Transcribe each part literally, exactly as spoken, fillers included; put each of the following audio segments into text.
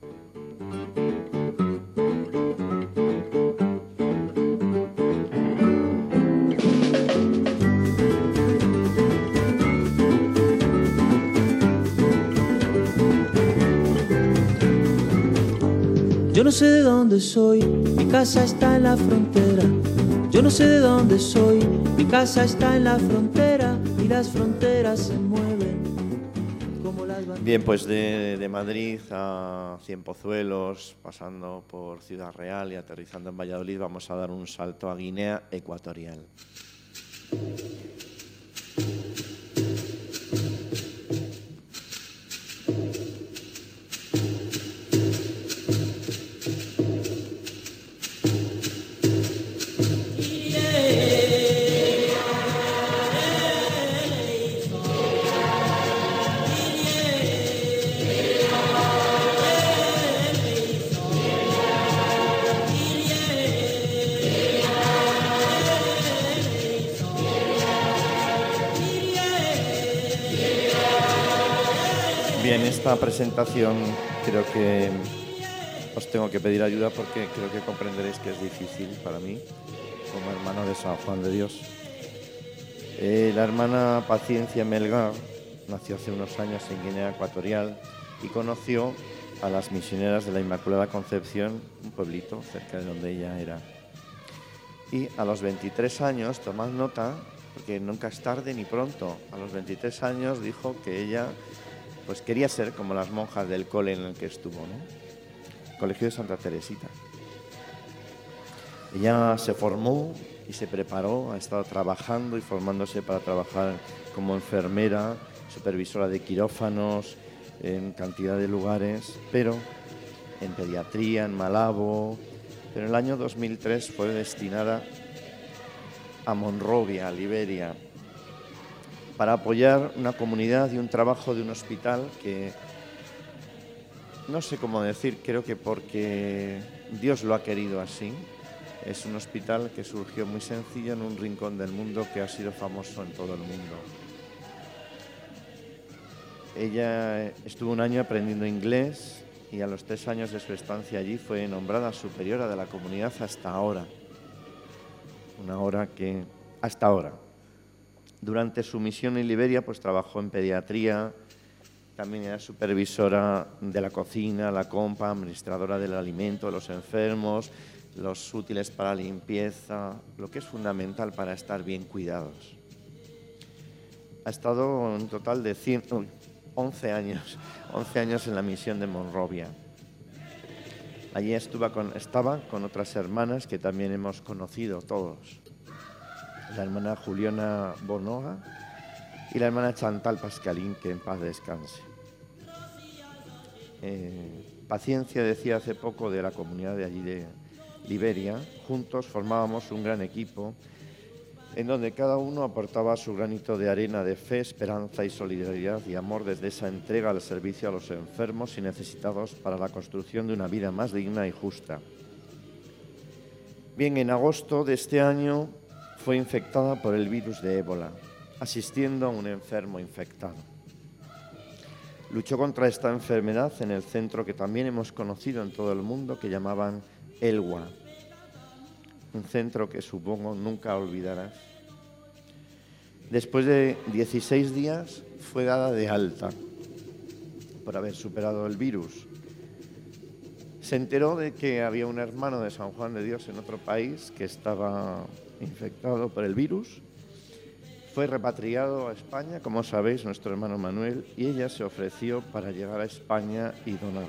Yo no sé de dónde soy, mi casa está en la frontera. Yo no sé de dónde soy, mi casa está en la frontera y las fronteras se mueven como las banderas. Bien, pues de, de Madrid a Cienpozuelos, pasando por Ciudad Real y aterrizando en Valladolid, vamos a dar un salto a Guinea Ecuatorial. Bien, esta presentación creo que os tengo que pedir ayuda porque creo que comprenderéis que es difícil para mí, como hermano de San Juan de Dios. Eh, la hermana Paciencia Melgar nació hace unos años en Guinea Ecuatorial y conoció a las misioneras de la Inmaculada Concepción, un pueblito cerca de donde ella era. Y a los veintitrés años, tomad nota, porque nunca es tarde ni pronto, a los veintitrés años dijo que ella pues quería ser como las monjas del cole en el que estuvo, ¿no? Colegio de Santa Teresita. Ella se formó y se preparó, ha estado trabajando y formándose para trabajar como enfermera, supervisora de quirófanos, en cantidad de lugares, pero en pediatría, en Malabo. Pero en el año dos mil tres fue destinada a Monrovia, Liberia, para apoyar una comunidad y un trabajo de un hospital que, no sé cómo decir, creo que porque Dios lo ha querido así. Es un hospital que surgió muy sencillo en un rincón del mundo que ha sido famoso en todo el mundo. Ella estuvo un año aprendiendo inglés y a los tres años de su estancia allí fue nombrada superiora de la comunidad hasta ahora. Una hora que, hasta ahora. Durante su misión en Liberia, pues trabajó en pediatría, también era supervisora de la cocina, la compa, administradora del alimento de los enfermos, los útiles para limpieza, lo que es fundamental para estar bien cuidados. Ha estado en total de cien, uy, once años, once años en la misión de Monrovia. Allí estuvo con, estaba con otras hermanas que también hemos conocido todos. La hermana Juliana Bonoga y la hermana Chantal Pascalín, que en paz descanse. Eh, Paciencia decía hace poco de la comunidad de allí de Liberia, juntos formábamos un gran equipo en donde cada uno aportaba su granito de arena de fe, esperanza y solidaridad y amor desde esa entrega al servicio a los enfermos y necesitados para la construcción de una vida más digna y justa. Bien, en agosto de este año fue infectada por el virus de ébola, asistiendo a un enfermo infectado. Luchó contra esta enfermedad en el centro que también hemos conocido en todo el mundo, que llamaban Elwa, un centro que supongo nunca olvidarás. Después de dieciséis días fue dada de alta por haber superado el virus. Se enteró de que había un hermano de San Juan de Dios en otro país que estaba infectado por el virus. Fue repatriado a España, como sabéis, nuestro hermano Manuel, y ella se ofreció para llegar a España y donar.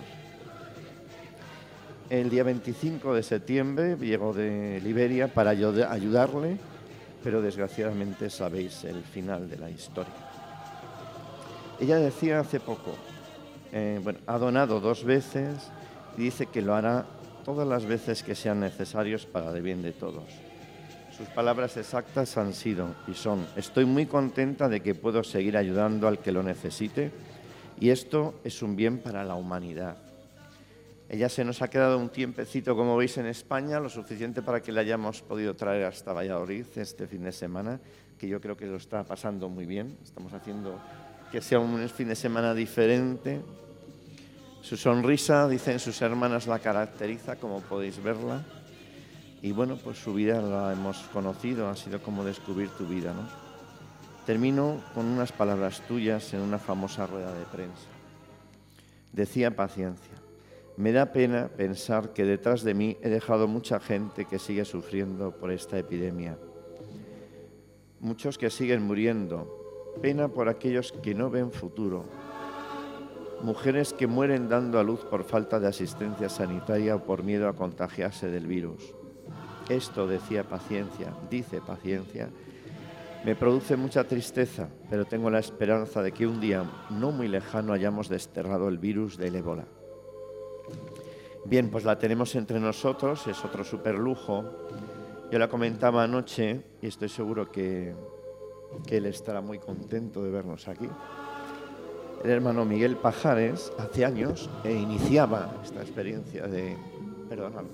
El día veinticinco de septiembre llegó de Liberia para ayudarle, pero desgraciadamente sabéis el final de la historia. Ella decía hace poco, eh, bueno, ha donado dos veces y dice que lo hará todas las veces que sean necesarios para el bien de todos. Sus palabras exactas han sido y son: estoy muy contenta de que puedo seguir ayudando al que lo necesite y esto es un bien para la humanidad. Ella se nos ha quedado un tiempecito, como veis, en España, lo suficiente para que la hayamos podido traer hasta Valladolid este fin de semana, que yo creo que lo está pasando muy bien. Estamos haciendo que sea un fin de semana diferente. Su sonrisa, dicen sus hermanas, la caracteriza, como podéis verla. Y bueno, pues su vida la hemos conocido, ha sido como descubrir tu vida, ¿no? Termino con unas palabras tuyas en una famosa rueda de prensa. Decía Paciencia: me da pena pensar que detrás de mí he dejado mucha gente que sigue sufriendo por esta epidemia. Muchos que siguen muriendo. Pena por aquellos que no ven futuro. Mujeres que mueren dando a luz por falta de asistencia sanitaria o por miedo a contagiarse del virus. Esto, decía Paciencia, dice Paciencia, me produce mucha tristeza, pero tengo la esperanza de que un día no muy lejano hayamos desterrado el virus del ébola. Bien, pues la tenemos entre nosotros, es otro superlujo. Yo la comentaba anoche y estoy seguro que, que él estará muy contento de vernos aquí. El hermano Miguel Pajares hace años e iniciaba esta experiencia de, perdonadme,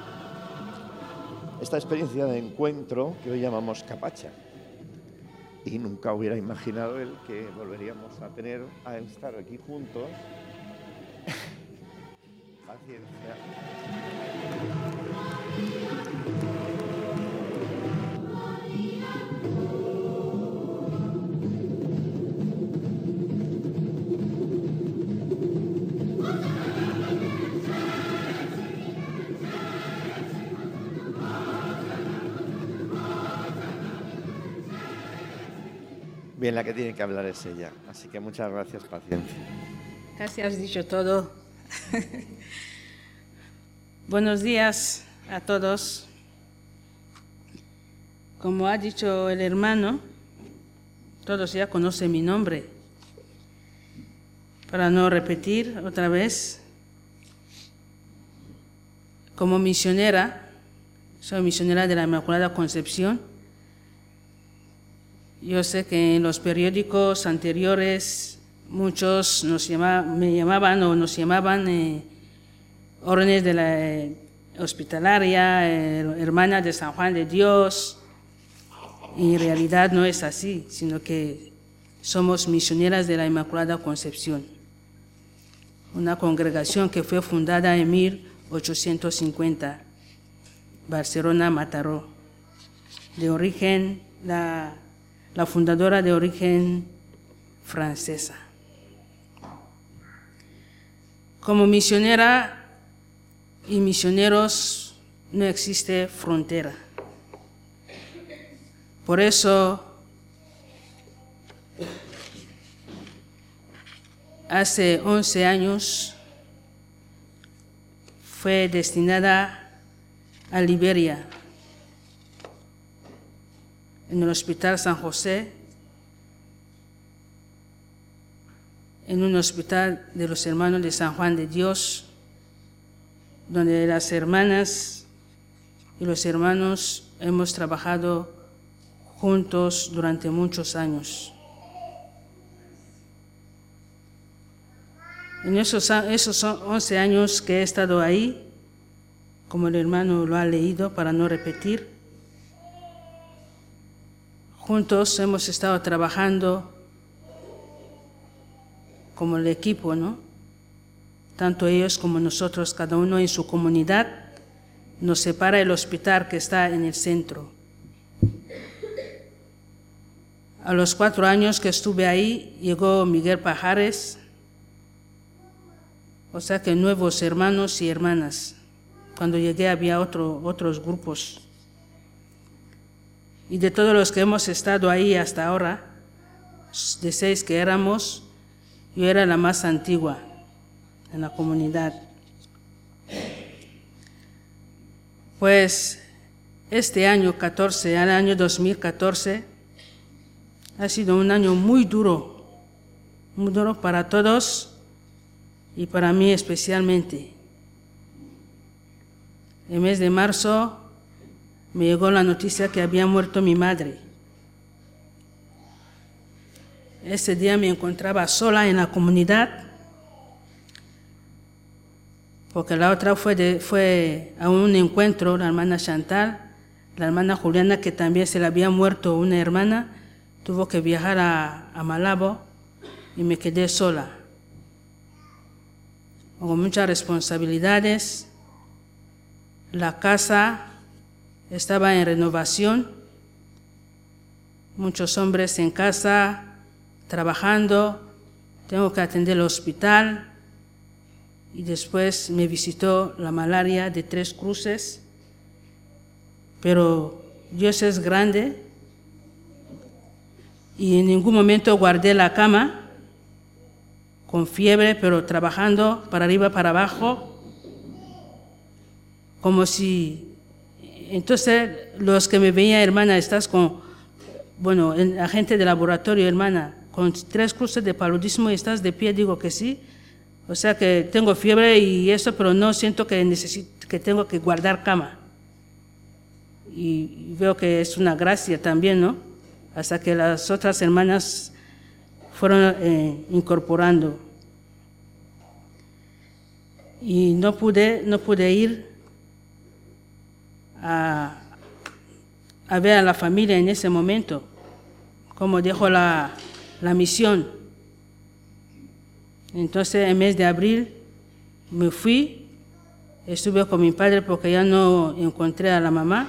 esta experiencia de encuentro que hoy llamamos Capacha. Y nunca hubiera imaginado él que volveríamos a tener, a estar aquí juntos. Paciencia. Bien, la que tiene que hablar es ella, así que muchas gracias, Paciencia. Casi has dicho todo. Buenos días a todos. Como ha dicho el hermano, todos ya conocen mi nombre. Para no repetir otra vez, como misionera, soy misionera de la Inmaculada Concepción. Yo sé que en los periódicos anteriores muchos nos llama, me llamaban o nos llamaban eh, órdenes de la eh, hospitalaria, eh, hermana de San Juan de Dios. Y en realidad no es así, sino que somos misioneras de la Inmaculada Concepción, una congregación que fue fundada en mil ochocientos cincuenta, Barcelona, Mataró, de origen la la fundadora de origen francesa. Como misionera y misioneros no existe frontera. Por eso, hace once años fue destinada a Liberia, en el Hospital San José, en un hospital de los hermanos de San Juan de Dios, donde las hermanas y los hermanos hemos trabajado juntos durante muchos años. En esos, esos once años que he estado ahí, como el hermano lo ha leído para no repetir, juntos hemos estado trabajando como el equipo, ¿no? Tanto ellos como nosotros, cada uno en su comunidad. Nos separa el hospital que está en el centro. A los cuatro años que estuve ahí, llegó Miguel Pajares, o sea que nuevos hermanos y hermanas. Cuando llegué había otro, otros grupos. Y de todos los que hemos estado ahí hasta ahora, de seis que éramos, yo era la más antigua en la comunidad. Pues este año catorce, el año dos mil catorce, ha sido un año muy duro, muy duro para todos y para mí especialmente. El mes de marzo me llegó la noticia que había muerto mi madre. Ese día me encontraba sola en la comunidad, porque la otra fue, de, fue a un encuentro, la hermana Chantal, la hermana Juliana, que también se le había muerto una hermana, tuvo que viajar a, a Malabo y me quedé sola. con muchas responsabilidades. La casa estaba en renovación, muchos hombres en casa trabajando, tengo que atender el hospital y después me visitó la malaria de Tres Cruces, pero Dios es grande y en ningún momento guardé la cama con fiebre, pero trabajando para arriba, para abajo, como si... Entonces, los que me veían, hermana, estás con, bueno, el agente de laboratorio, hermana, con tres cruces de paludismo y estás de pie, digo que sí. O sea que tengo fiebre y eso, pero no siento que necesito, que tengo que guardar cama. Y veo que es una gracia también, ¿no? Hasta que las otras hermanas fueron eh, incorporando. Y no pude, no pude ir a, a ver a la familia en ese momento, como dijo la, la misión. Entonces, en el mes de abril me fui, estuve con mi padre porque ya no encontré a la mamá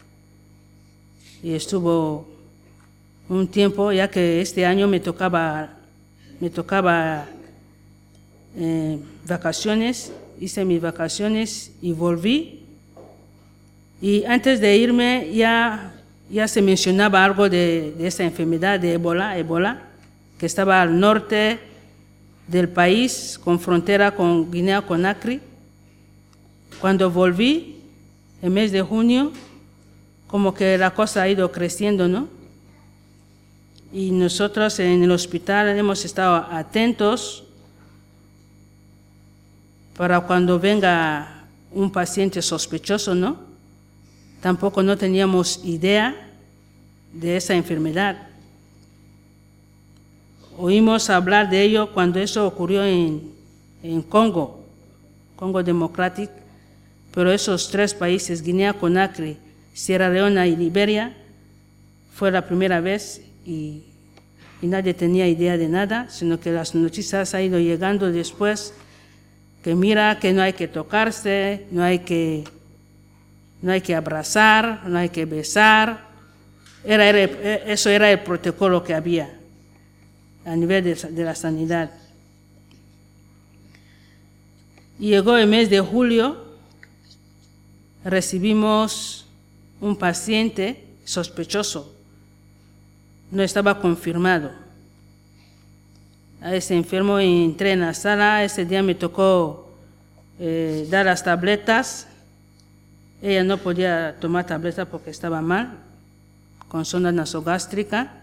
y estuvo un tiempo, ya que este año me tocaba, me tocaba eh, vacaciones, hice mis vacaciones y volví. Y antes de irme ya, ya se mencionaba algo de, de esa enfermedad de ébola, ébola, que estaba al norte del país, con frontera con Guinea-Conakry. Cuando volví, el mes de junio, como que la cosa ha ido creciendo, ¿no? Y nosotros en el hospital hemos estado atentos para cuando venga un paciente sospechoso, ¿no? Tampoco no teníamos idea de esa enfermedad. Oímos hablar de ello cuando eso ocurrió en, en Congo, Congo Democrático, pero esos tres países, Guinea-Conakry, Sierra Leona y Liberia, fue la primera vez y, y nadie tenía idea de nada, sino que las noticias han ido llegando después, que mira que no hay que tocarse, no hay que, no hay que abrazar, no hay que besar. Era, era, eso era el protocolo que había a nivel de, de la sanidad. Y llegó el mes de julio, recibimos un paciente sospechoso, no estaba confirmado. A ese enfermo entré en la sala, ese día me tocó eh, dar las tabletas. Ella no podía tomar tabletas porque estaba mal, con sonda nasogástrica.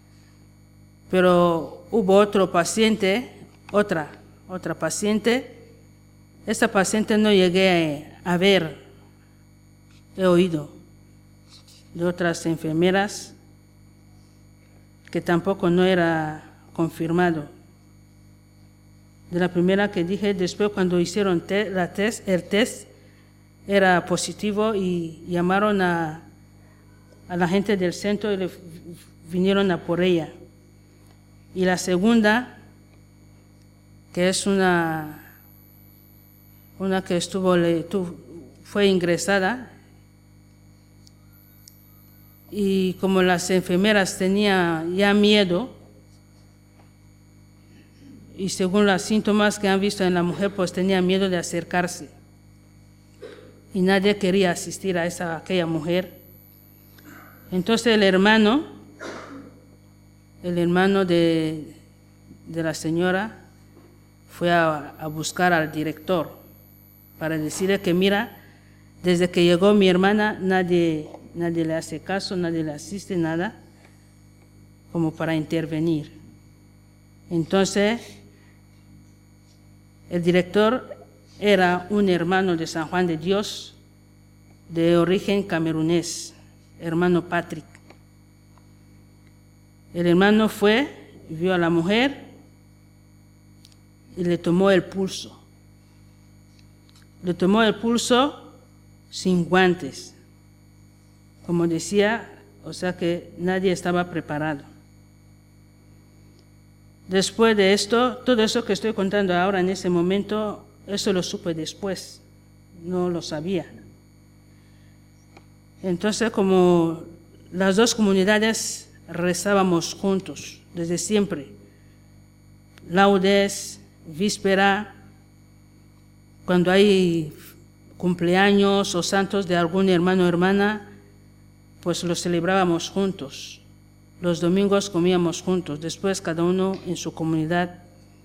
Pero hubo otro paciente, otra, otra paciente. Esta paciente no llegué a ver, he oído de otras enfermeras que tampoco no era confirmado. De la primera que dije, después cuando hicieron te, la test, el test era positivo y llamaron a, a la gente del centro y le vinieron a por ella. Y la segunda, que es una, una que estuvo, le, tu, fue ingresada, y como las enfermeras tenían ya miedo, y según los síntomas que han visto en la mujer, pues tenía miedo de acercarse. Y nadie quería asistir a esa, aquella mujer. Entonces el hermano, el hermano de, de la señora, fue a, a buscar al director para decirle que mira, desde que llegó mi hermana, nadie, nadie le hace caso, nadie le asiste, nada, como para intervenir. Entonces, el director era un hermano de San Juan de Dios, de origen camerunés, hermano Patrick. El hermano fue, vio a la mujer y le tomó el pulso. Le tomó el pulso sin guantes. Como decía, o sea que nadie estaba preparado. Después de esto, todo eso que estoy contando ahora en ese momento Eso lo supe después, no lo sabía. Entonces, como las dos comunidades rezábamos juntos desde siempre, laudes, víspera, cuando hay cumpleaños o santos de algún hermano o hermana, pues los celebrábamos juntos. Los domingos comíamos juntos, después cada uno en su comunidad.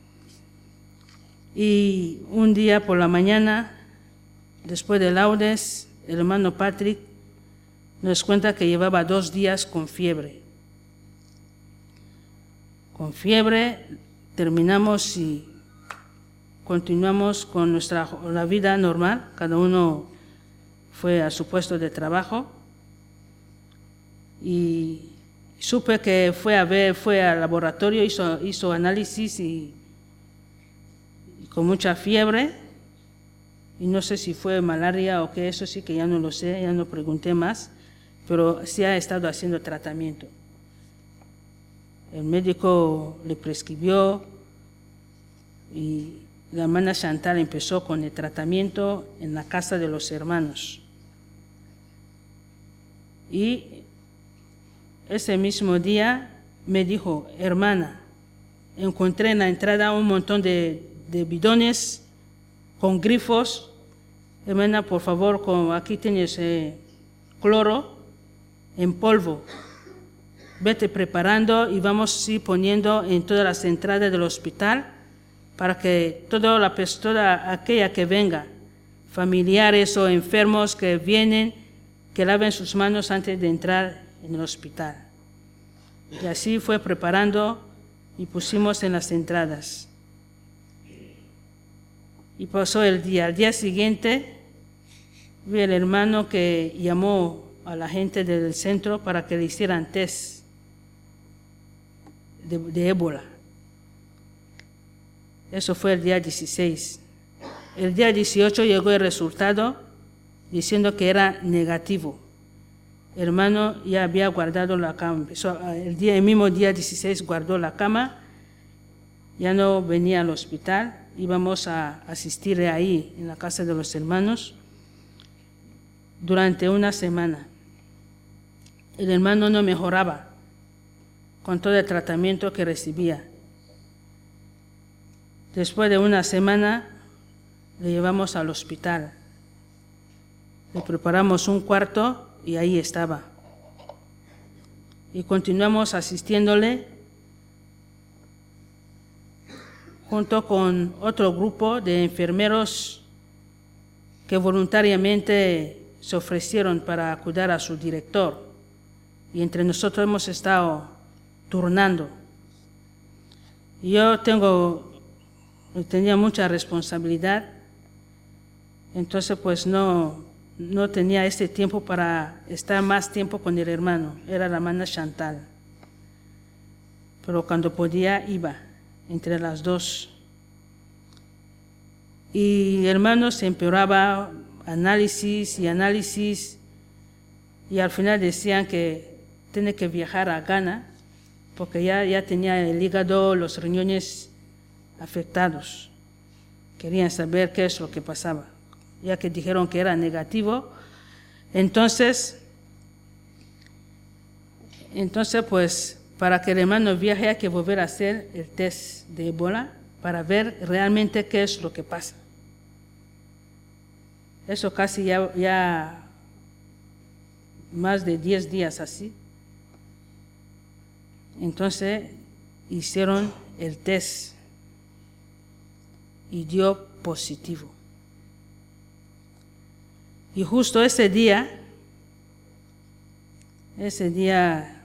Y un día por la mañana, después de laudes, el hermano Patrick nos cuenta que llevaba dos días con fiebre. Con fiebre terminamos y continuamos con nuestra la vida normal. Cada uno fue a su puesto de trabajo. Y supe que fue a ver, fue al laboratorio, hizo, hizo análisis y, y con mucha fiebre. Y no sé si fue malaria o qué, eso sí que ya no lo sé, ya no pregunté más, pero sí ha estado haciendo tratamiento. El médico le prescribió y la hermana Chantal empezó con el tratamiento en la casa de los hermanos. Y ese mismo día me dijo, hermana, encontré en la entrada un montón de, de bidones con grifos. Hermana, por favor, con, aquí tienes eh, cloro en polvo. Vete preparando y vamos a ir poniendo en todas las entradas del hospital para que toda, la, toda aquella que venga, familiares o enfermos que vienen, que laven sus manos antes de entrar en el hospital. Y así fue preparando y pusimos en las entradas. Y pasó el día. Al día siguiente, vi el hermano que llamó a la gente del centro para que le hicieran test de, de ébola. Eso fue el día dieciséis. El día dieciocho llegó el resultado diciendo que era negativo. El hermano ya había guardado la cama. Empezó, el, día, el mismo día dieciséis guardó la cama, ya no venía al hospital, íbamos a asistir ahí en la casa de los hermanos durante una semana. El hermano no mejoraba con todo el tratamiento que recibía. Después de una semana le llevamos al hospital. Le preparamos un cuarto y ahí estaba. Y continuamos asistiéndole junto con otro grupo de enfermeros que voluntariamente se ofrecieron para cuidar a su director. Y entre nosotros hemos estado turnando. Yo tengo, tenía mucha responsabilidad, entonces pues no, no tenía este tiempo para estar más tiempo con el hermano, era la hermana Chantal. Pero cuando podía iba entre las dos. Y el hermano se empeoraba, análisis y análisis, y al final decían que tiene que viajar a Ghana porque ya, ya tenía el hígado, los riñones afectados. Querían saber qué es lo que pasaba. Ya que dijeron que era negativo, entonces, entonces pues para que el hermano viaje hay que volver a hacer el test de ébola para ver realmente qué es lo que pasa. Eso casi ya, ya más de diez días así. Entonces hicieron el test y dio positivo. Y justo ese día, ese día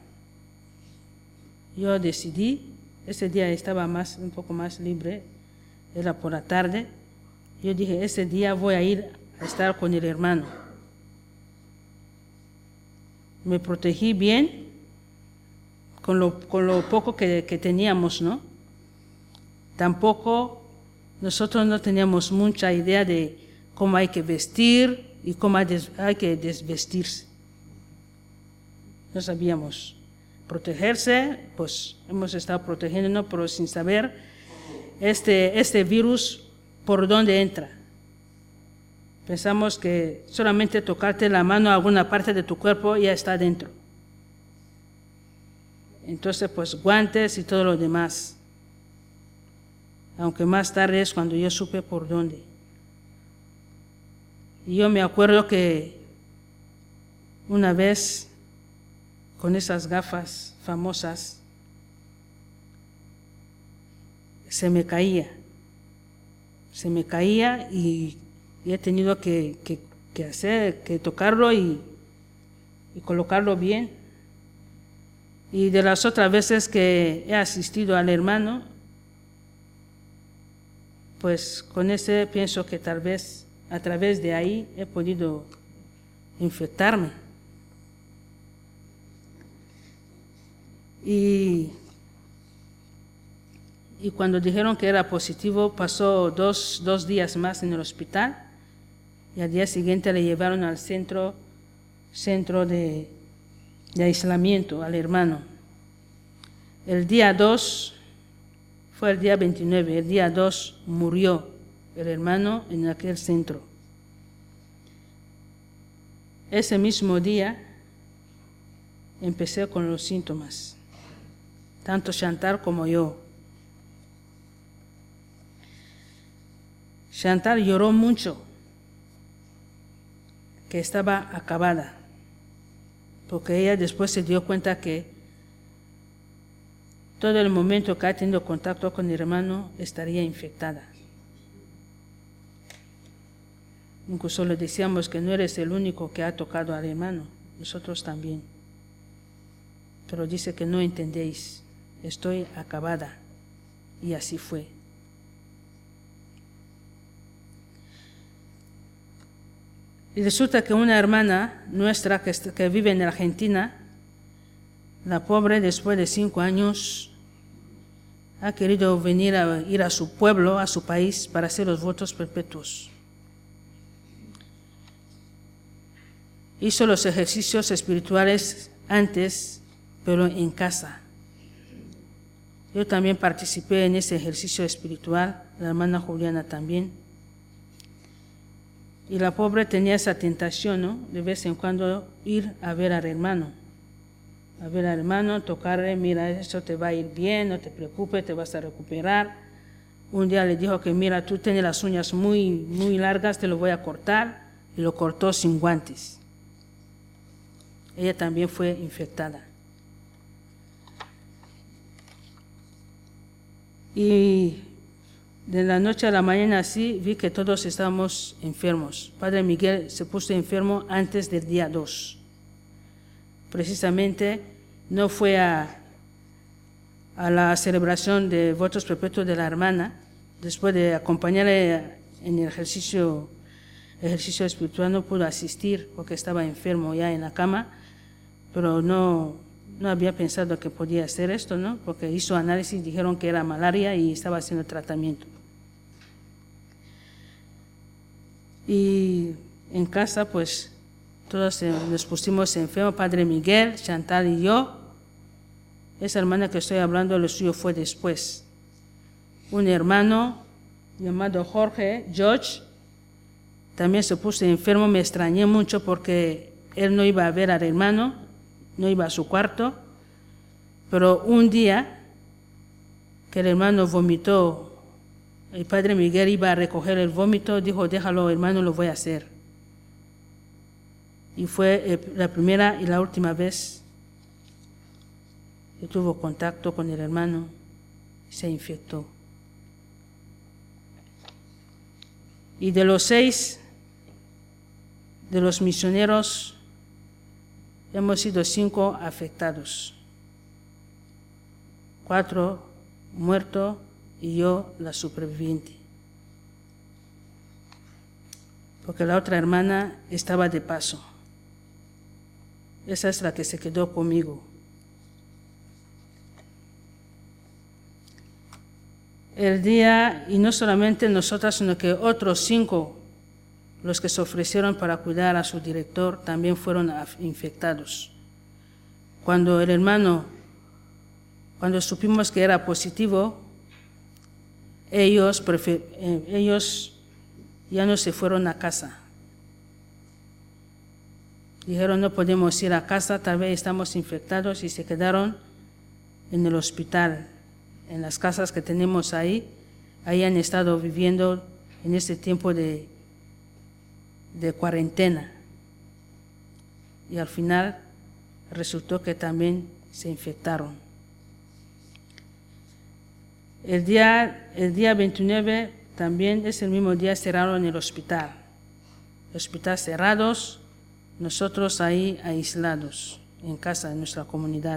yo decidí, ese día estaba más, un poco más libre, era por la tarde, yo dije, ese día voy a ir a estar con el hermano. Me protegí bien con lo, con lo poco que, que teníamos, ¿no? Tampoco nosotros no teníamos mucha idea de cómo hay que vestir y cómo hay, des, hay que desvestirse. No sabíamos. Protegerse, pues hemos estado protegiéndonos, pero sin saber, este, este virus por dónde entra. Pensamos que solamente tocarte la mano a alguna parte de tu cuerpo ya está dentro. Entonces, pues guantes y todo lo demás. Aunque más tarde es cuando yo supe por dónde. Y yo me acuerdo que una vez, con esas gafas famosas, se me caía. Se me caía y, y he tenido que, que, que hacer, que tocarlo y, y colocarlo bien. Y de las otras veces que he asistido al hermano, pues con ese pienso que tal vez a través de ahí he podido infectarme. Y, y cuando dijeron que era positivo, pasó dos, dos días más en el hospital y al día siguiente le llevaron al centro, centro de, de aislamiento al hermano. El día dos, fue el día veintinueve, el día dos murió el hermano en aquel centro. Ese mismo día empecé con los síntomas, tanto Chantal como yo. Chantal lloró mucho, que estaba acabada, porque ella después se dio cuenta que todo el momento que ha tenido contacto con el hermano estaría infectada. Incluso le decíamos que no eres el único que ha tocado al hermano, nosotros también. Pero dice que no entendéis, estoy acabada. Y así fue. Y resulta que una hermana nuestra que, que vive en Argentina, la pobre, después de cinco años, ha querido venir a ir a su pueblo, a su país, para hacer los votos perpetuos. Hizo los ejercicios espirituales antes, pero en casa. Yo también participé en ese ejercicio espiritual, la hermana Juliana también. Y la pobre tenía esa tentación, ¿no?, de vez en cuando ir a ver al hermano. A ver al hermano, tocarle, mira, eso te va a ir bien, no te preocupes, te vas a recuperar. Un día le dijo que, mira, tú tienes las uñas muy, muy largas, te lo voy a cortar, y lo cortó sin guantes. Ella también fue infectada. Y de la noche a la mañana así vi que todos estábamos enfermos. Padre Miguel se puso enfermo antes del día dos. Precisamente no fue a, a la celebración de votos perpetuos de la hermana, después de acompañarle en el ejercicio, ejercicio espiritual, no pudo asistir porque estaba enfermo ya en la cama, pero no, no había pensado que podía hacer esto, ¿no?, porque hizo análisis, dijeron que era malaria y estaba haciendo tratamiento. Y en casa, pues, todos nos pusimos enfermos, Padre Miguel, Chantal y yo. Esa hermana que estoy hablando, lo suyo fue después. Un hermano llamado Jorge, George, también se puso enfermo. Me extrañé mucho porque él no iba a ver al hermano, no iba a su cuarto, pero un día que el hermano vomitó, el Padre Miguel iba a recoger el vómito, dijo, déjalo, hermano, lo voy a hacer. Y fue la primera y la última vez que tuvo contacto con el hermano y se infectó. Y de los seis, de los misioneros, hemos sido cinco afectados. Cuatro muertos y yo la superviviente. Porque la otra hermana estaba de paso. Esa es la que se quedó conmigo. El día, y no solamente nosotras, sino que otros cinco, los que se ofrecieron para cuidar a su director, también fueron infectados. Cuando el hermano, cuando supimos que era positivo, ellos, prefer, eh, ellos ya no se fueron a casa. Dijeron, no podemos ir a casa, tal vez estamos infectados, y se quedaron en el hospital, en las casas que tenemos ahí. Ahí han estado viviendo en este tiempo de, de cuarentena. Y al final resultó que también se infectaron. El día, el día veintinueve también es el mismo día, cerraron el hospital. El hospital cerrados, nosotros ahí aislados, en casa, en nuestra comunidad.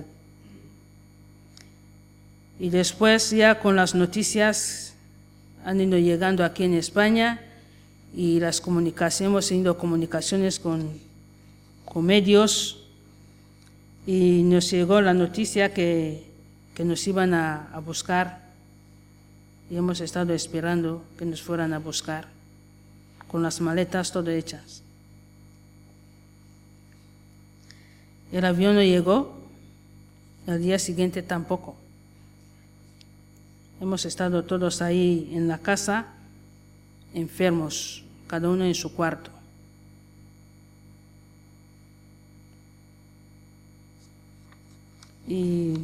Y después ya con las noticias han ido llegando aquí en España y las comunicaciones, hemos tenido comunicaciones con, con medios y nos llegó la noticia que, que nos iban a, a buscar y hemos estado esperando que nos fueran a buscar con las maletas todas hechas. El avión no llegó, al día siguiente tampoco. Hemos estado todos ahí en la casa, enfermos, cada uno en su cuarto. Y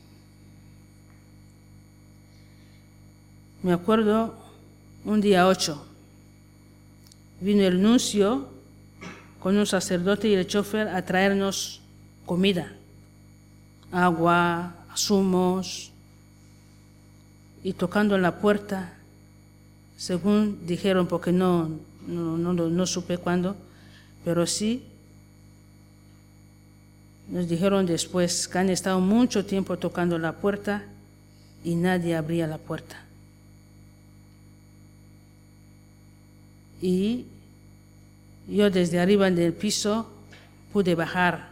me acuerdo un día ocho, vino el nuncio con un sacerdote y el chofer a traernos comida, agua, zumos, y tocando en la puerta, según dijeron, porque no, no, no, no supe cuándo, pero sí nos dijeron después que han estado mucho tiempo tocando la puerta y nadie abría la puerta. Y yo desde arriba del piso pude bajar,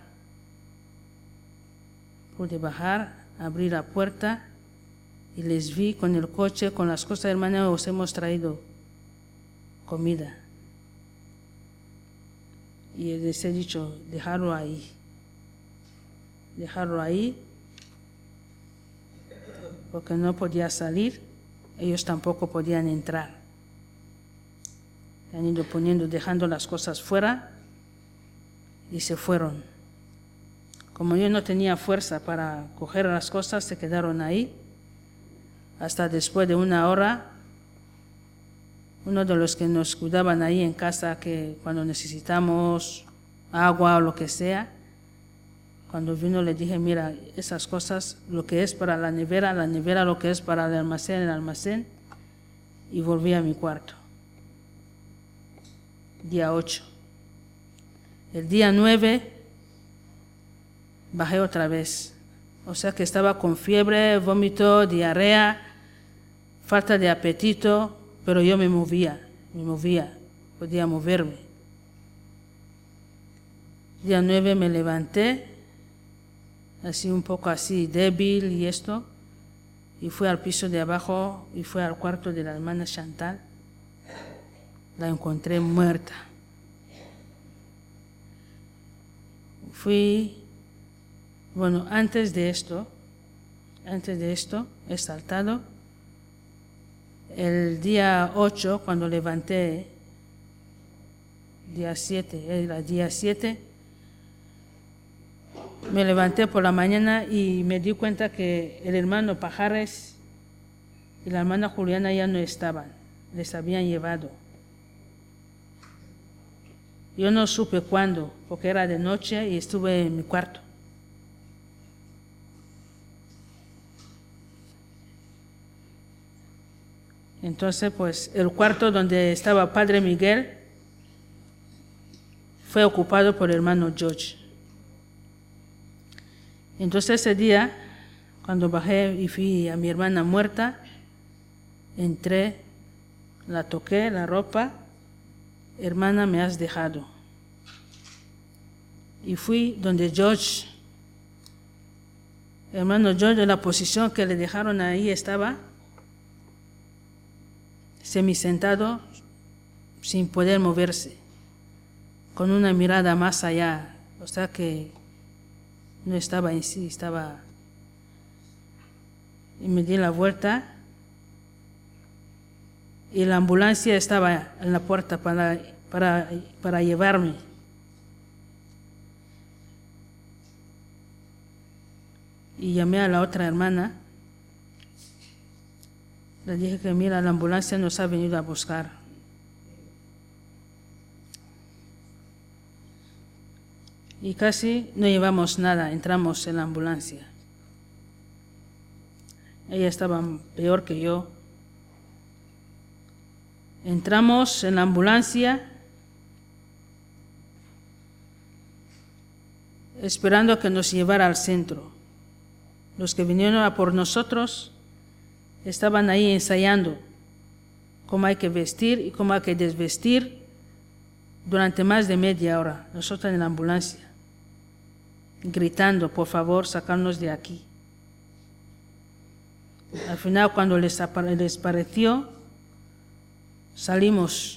pude bajar, abrir la puerta y les vi con el coche, con las cosas, hermana, os hemos traído comida. Y les he dicho, dejarlo ahí, dejarlo ahí, porque no podía salir, ellos tampoco podían entrar. Han ido poniendo, dejando las cosas fuera y se fueron. Como yo no tenía fuerza para coger las cosas, se quedaron ahí. Hasta después de una hora, uno de los que nos cuidaban ahí en casa, que cuando necesitamos agua o lo que sea, cuando vino le dije, mira, esas cosas, lo que es para la nevera, la nevera, lo que es para el almacén, el almacén, y volví a mi cuarto. Día ocho. El día nueve bajé otra vez. O sea que estaba con fiebre, vómito, diarrea, falta de apetito, pero yo me movía, me movía, podía moverme. Día nueve me levanté, así un poco así débil y esto, y fui al piso de abajo y fui al cuarto de la hermana Chantal. La encontré muerta. Fui, bueno, antes de esto, antes de esto, he saltado. El día ocho, cuando levanté, día siete, era día siete, me levanté por la mañana y me di cuenta que el hermano Pajares y la hermana Juliana ya no estaban, les habían llevado. Yo no supe cuándo, porque era de noche y estuve en mi cuarto. Entonces, pues, el cuarto donde estaba Padre Miguel fue ocupado por el hermano George. Entonces, ese día, cuando bajé y fui a mi hermana muerta, entré, la toqué, la ropa, hermana, me has dejado. Y fui donde George, hermano George, en la posición que le dejaron ahí estaba, semisentado, sin poder moverse, con una mirada más allá, o sea que no estaba en sí, estaba... Y me di la vuelta y la ambulancia estaba en la puerta para, para, para llevarme. Y llamé a la otra hermana. Le dije que mira, la ambulancia nos ha venido a buscar. Y casi no llevamos nada, entramos en la ambulancia. Ella estaba peor que yo. Entramos en la ambulancia esperando que nos llevara al centro. Los que vinieron a por nosotros estaban ahí ensayando cómo hay que vestir y cómo hay que desvestir durante más de media hora. Nosotros en la ambulancia, gritando, por favor, sacarnos de aquí. Al final, cuando les, les pareció, salimos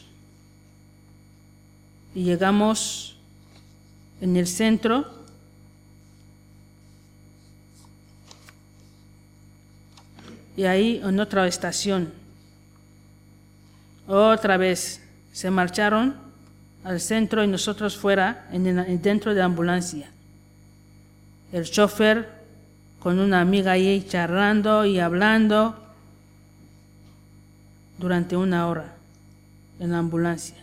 y llegamos en el centro. Y ahí en otra estación, otra vez se marcharon al centro y nosotros fuera, en el, dentro de la ambulancia. El chofer con una amiga ahí charlando y hablando durante una hora en la ambulancia.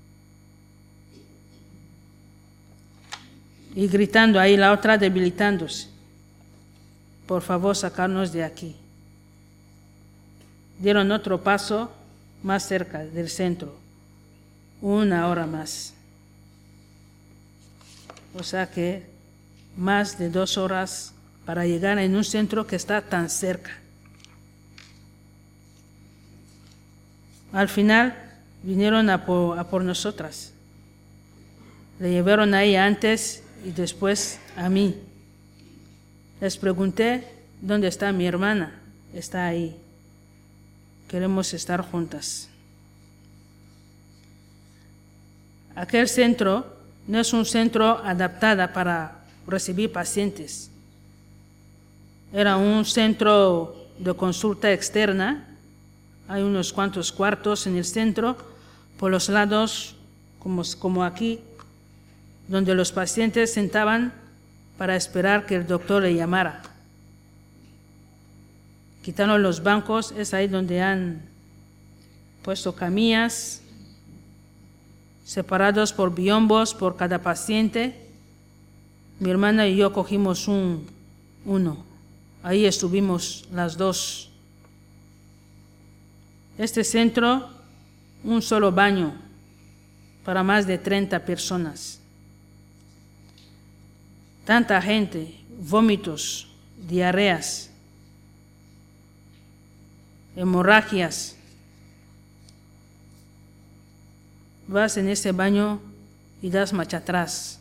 Y gritando ahí, la otra debilitándose. Por favor, sacarnos de aquí. Dieron otro paso más cerca del centro, una hora más. O sea que más de dos horas para llegar en un centro que está tan cerca. Al final vinieron a por, a por nosotras. Le llevaron a ella antes y después a mí. Les pregunté, ¿dónde está mi hermana? Está ahí. Queremos estar juntas. Aquel centro no es un centro adaptado para recibir pacientes. Era un centro de consulta externa. Hay unos cuantos cuartos en el centro, por los lados, como, como aquí, donde los pacientes sentaban para esperar que el doctor le llamara. Quitaron los bancos, es ahí donde han puesto camillas, separados por biombos por cada paciente. Mi hermana y yo cogimos un, uno. Ahí estuvimos las dos. Este centro, un solo baño para más de treinta personas. Tanta gente, vómitos, diarreas, hemorragias. Vas en ese baño y das marcha atrás.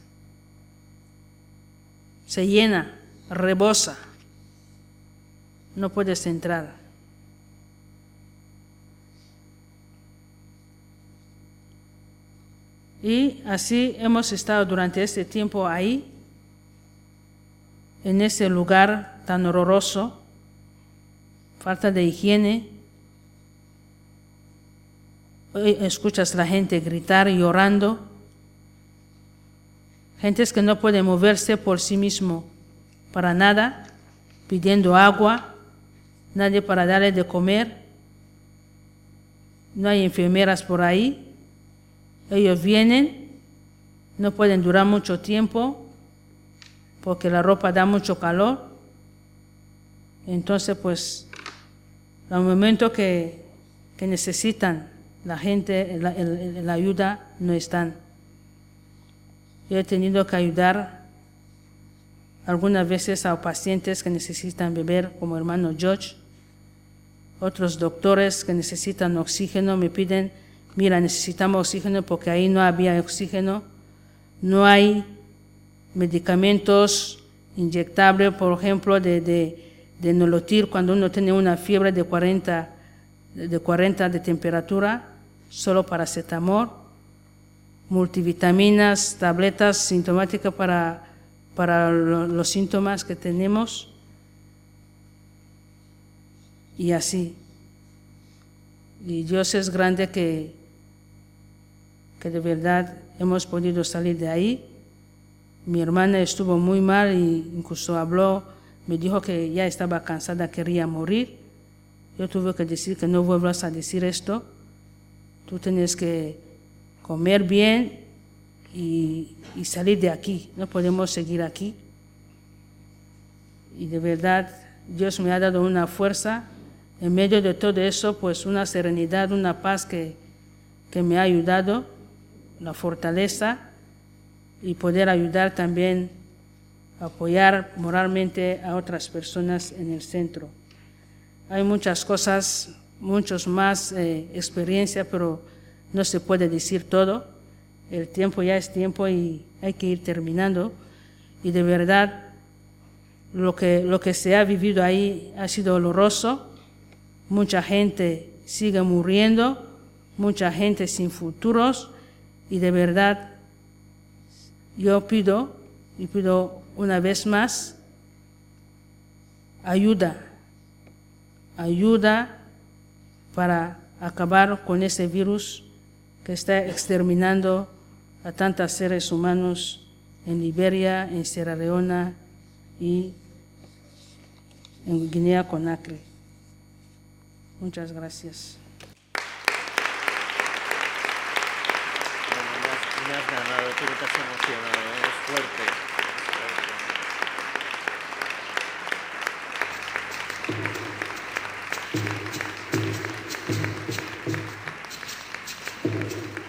Se llena, rebosa. No puedes entrar. Y así hemos estado durante este tiempo ahí, en ese lugar tan horroroso. Falta de higiene. Hoy escuchas a la gente gritar y llorando. Gentes que no pueden moverse por sí mismo para nada, pidiendo agua, nadie para darle de comer. No hay enfermeras por ahí. Ellos vienen, no pueden durar mucho tiempo porque la ropa da mucho calor. Entonces, pues, al momento que, que necesitan la gente, la, el, la ayuda, no están. Yo he tenido que ayudar algunas veces a pacientes que necesitan beber, como hermano George. Otros doctores que necesitan oxígeno me piden, mira, necesitamos oxígeno porque ahí no había oxígeno. No hay medicamentos inyectables, por ejemplo, de, de, de Nolotil cuando uno tiene una fiebre de cuarenta, de cuarenta de temperatura, solo paracetamol, multivitaminas, tabletas sintomáticas para, para lo, los síntomas que tenemos. Y así. Y Dios es grande que, que de verdad hemos podido salir de ahí. Mi hermana estuvo muy mal e incluso habló, me dijo que ya estaba cansada, quería morir. Yo tuve que decir que no vuelvas a decir esto. Tú tienes que comer bien y, y salir de aquí. No podemos seguir aquí. Y de verdad, Dios me ha dado una fuerza. En medio de todo eso, pues una serenidad, una paz que, que me ha ayudado, la fortaleza y poder ayudar también a apoyar moralmente a otras personas en el centro. Hay muchas cosas, muchos más eh, experiencia, pero no se puede decir todo. El tiempo ya es tiempo y hay que ir terminando. Y de verdad, lo que, lo que se ha vivido ahí ha sido doloroso. Mucha gente sigue muriendo, mucha gente sin futuros, y de verdad yo pido, y pido una vez más, ayuda, ayuda para acabar con ese virus que está exterminando a tantos seres humanos en Liberia, en Sierra Leona y en Guinea-Conakry. Muchas gracias. Me has, me has ganado, tú no te has emocionado, es fuerte. Es fuerte.